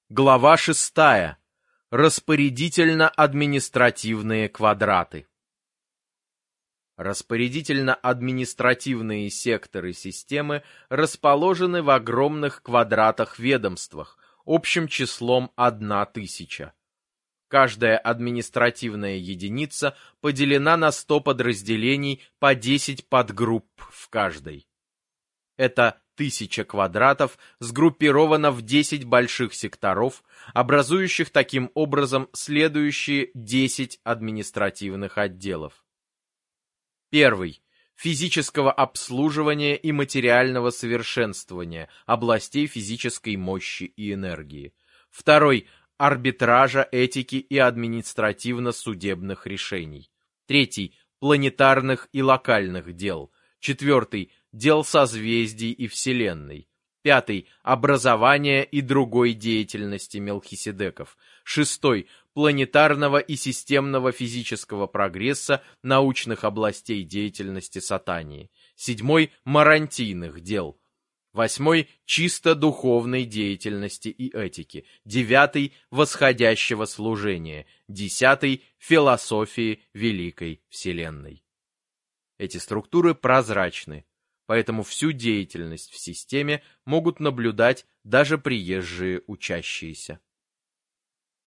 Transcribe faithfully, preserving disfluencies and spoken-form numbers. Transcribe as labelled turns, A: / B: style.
A: Глава шестая. Распорядительно-административные квадраты. Распорядительно-административные секторы системы расположены в огромных квадратах-ведомствах, общим числом одна тысяча. Каждая административная единица поделена на сто подразделений по десять подгрупп в каждой. Это тысяча квадратов сгруппирована в десять больших секторов, образующих таким образом следующие десять административных отделов. Первый. Физического обслуживания и материального совершенствования областей физической мощи и энергии. Второй. Арбитража, этики и административно-судебных решений. Третий. Планетарных и локальных дел. Четвертый. Дел созвездий и Вселенной. Пятый. Образования и другой деятельности Мелхиседеков. Шестой. Планетарного и системного физического прогресса научных областей деятельности Сатании. Седьмой. Марантийных дел. Восьмой. Чисто духовной деятельности и этики. Девятый. Восходящего служения. Десятый. Философии Великой Вселенной. Эти структуры прозрачны, поэтому всю деятельность в системе могут наблюдать даже приезжие учащиеся.